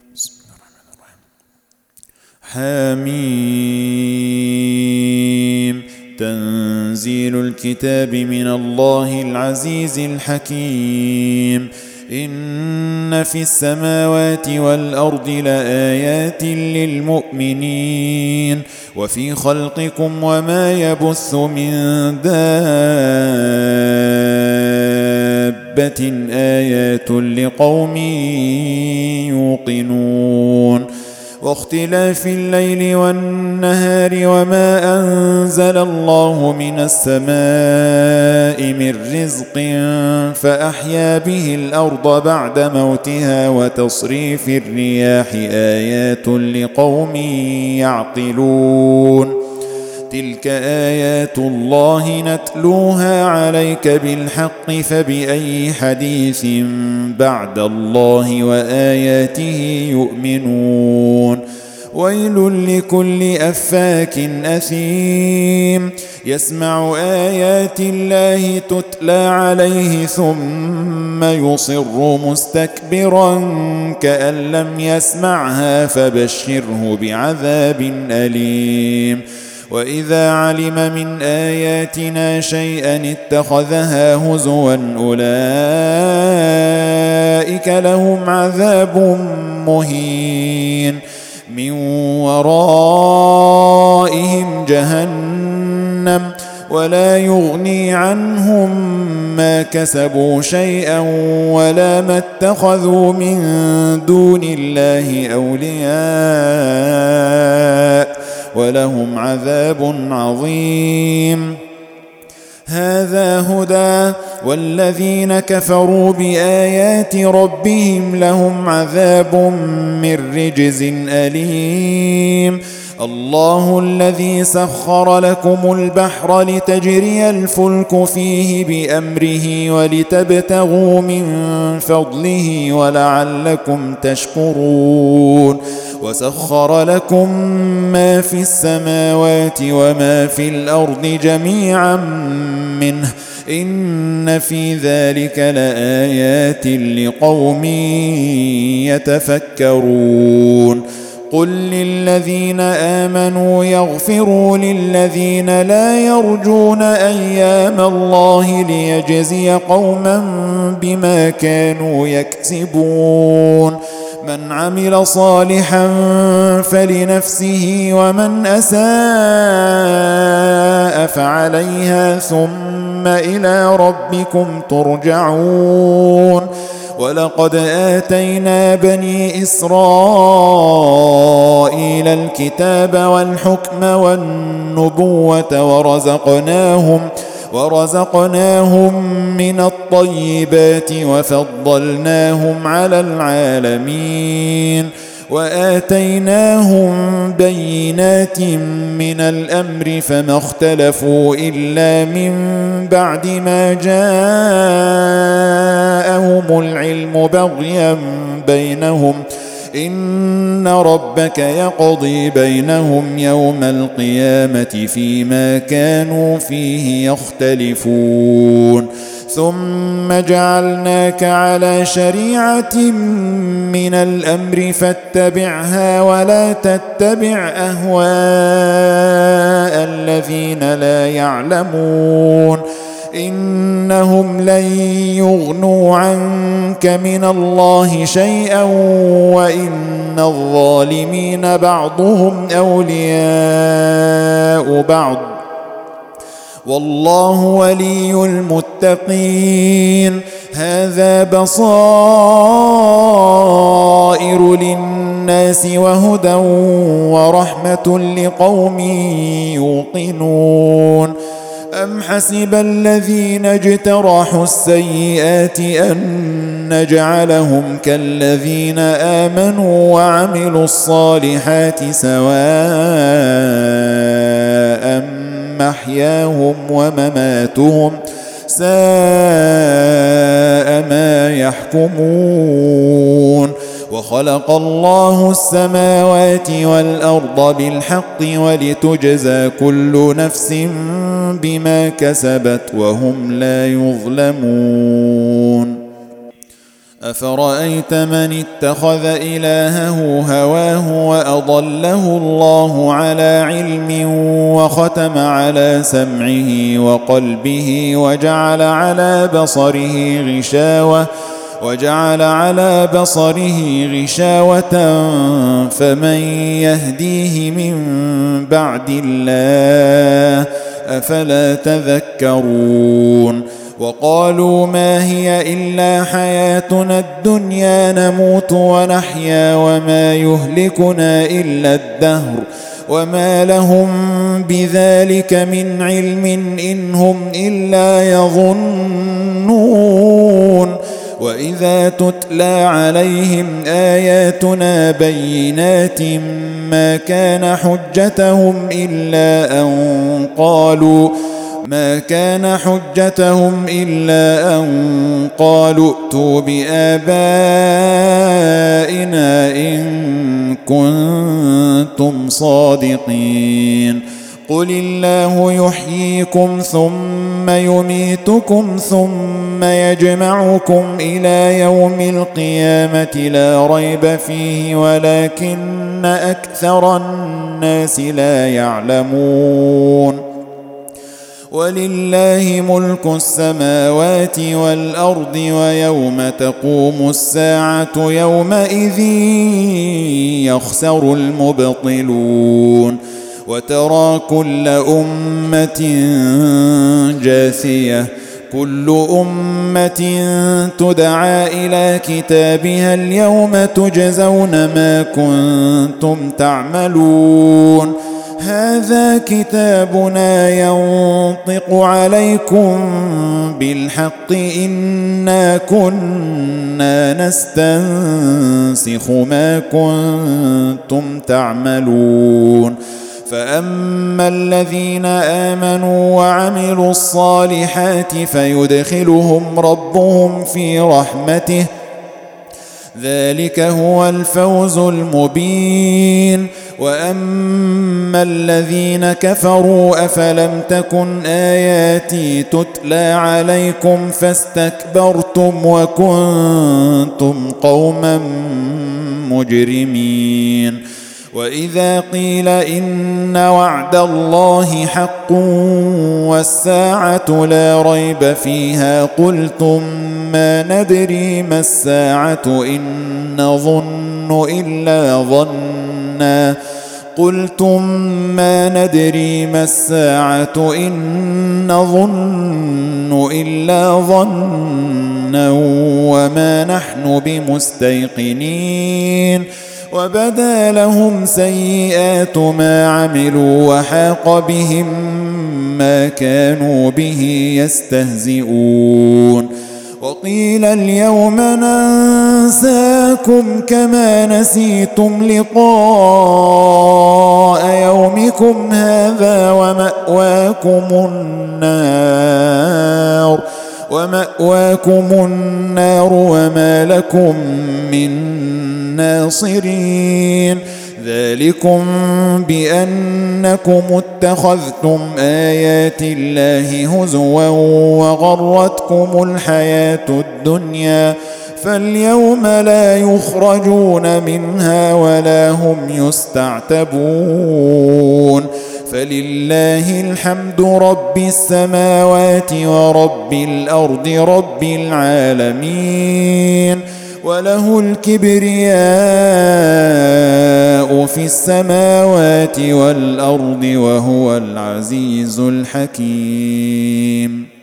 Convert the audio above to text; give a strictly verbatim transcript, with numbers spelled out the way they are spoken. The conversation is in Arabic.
بسم الله الرحمن الرحيم. حميم. تنزيل الكتاب من الله العزيز الحكيم. إن في السماوات والأرض لآيات للمؤمنين وفي خلقكم وما يبث من دابة آيات لقوم يوقنون. واختلاف الليل والنهار وما أنزل الله من السماء من رزق فأحيا به الأرض بعد موتها وتصريف الرياح آيات لقوم يعقلون. تلك آيات الله نتلوها عليك بالحق فبأي حديث بعد الله وآياته يؤمنون. ويل لكل أفاك أثيم يسمع آيات الله تتلى عليه ثم يصر مستكبرا كأن لم يسمعها فبشره بعذاب أليم. وإذا علم من آياتنا شيئا اتخذها هزوا أولئك لهم عذاب مهين من ورائهم جهنم ولا يغني عنهم ما كسبوا شيئا ولا ما اتخذوا من دون الله أولياء ولهم عذاب عظيم. هذا هدى والذين كفروا بآيات ربهم لهم عذاب من رجز أليم. الله الذي سخر لكم البحر لتجري الفلك فيه بأمره ولتبتغوا من فضله ولعلكم تشكرون. وسخر لكم ما في السماوات وما في الأرض جميعا منه إن في ذلك لآيات لقوم يتفكرون. قل للذين آمنوا يغفروا للذين لا يرجون أيام الله ليجزي قوما بما كانوا يكسبون. من عمل صالحا فلنفسه ومن أساء فعليها ثم إلى ربكم ترجعون. ولقد آتينا بني إسرائيل الكتاب والحكم والنبوة ورزقناهم ورزقناهم من الطيبات وفضلناهم على العالمين. وآتيناهم بينات من الأمر فما اختلفوا إلا من بعد ما جاءهم العلم بغيا بينهم إن ربك يقضي بينهم يوم القيامة فيما كانوا فيه يختلفون. ثم جعلناك على شريعة من الأمر فاتبعها ولا تتبع أهواء الذين لا يعلمون إنهم لن يغنوا عنك من الله شيئا وإن الظالمين بعضهم أولياء بعض والله ولي المتقين. هذا بصائر للناس وهدى ورحمة لقوم يوقنون. أم حسب الذين اجترحوا السيئات أن نجعلهم كالذين آمنوا وعملوا الصالحات سواء محياهم ومماتهم ساء ما يحكمون. وخلق الله السماوات والأرض بالحق ولتجزى كل نفس بما كسبت وهم لا يظلمون. أفرأيت من اتخذ إلهه هواه وأضله الله على علم وختم على سمعه وقلبه وجعل على بصره غشاوة وجعل على بصره غشاوة فمن يهديه من بعد الله أفلا تذكرون وقالوا ما هي إلا حياتنا الدنيا نموت ونحيا وما يهلكنا إلا الدهر وما لهم بذلك من علم إن هم إلا يظنون وإذا تتلى عليهم آياتنا بينات ما كان حجتهم إلا أن قالوا ما كان حجتهم إلا أن قالوا ائتوا بآبائنا إن كنتم صادقين قل الله يحييكم ثم يميتكم ثم يجمعكم إلى يوم القيامة لا ريب فيه ولكن أكثر الناس لا يعلمون ولله ملك السماوات والأرض ويوم تقوم الساعة يومئذ يخسر المبطلون وترى كل أمة جاثية كل أمة تدعى إلى كتابها اليوم تجزون ما كنتم تعملون هذا كتابنا ينطق عليكم بالحق إنا كنا نستنسخ ما كنتم تعملون فأما الذين آمنوا وعملوا الصالحات فيدخلهم ربهم في رحمته ذلك هو الفوز المبين وأما الذين كفروا أفلم تكن آياتي تتلى عليكم فاستكبرتم وكنتم قوما مجرمين وإذا قيل إن وعد الله حق والساعة لا ريب فيها قلتم ما ندري ما الساعة إن نظن إلا ظنا قلتم ما ندري ما الساعة إن نظن إلا ظنا وما نحن بمستيقنين وبدا لهم سيئات ما عملوا وحاق بهم ما كانوا به يستهزئون وقيل اليوم ننساكم كما نسيتم لقاء يومكم هذا ومأواكم النار ومأواكم النار وما لكم من ناصرين ذلكم بأنكم اتخذتم آيات الله هزوا وغرتكم الحياة الدنيا فاليوم لا يخرجون منها ولا هم يستعتبون فلله الحمد رب السماوات ورب الأرض رب العالمين وله الكبرياء في السماوات والأرض وهو العزيز الحكيم.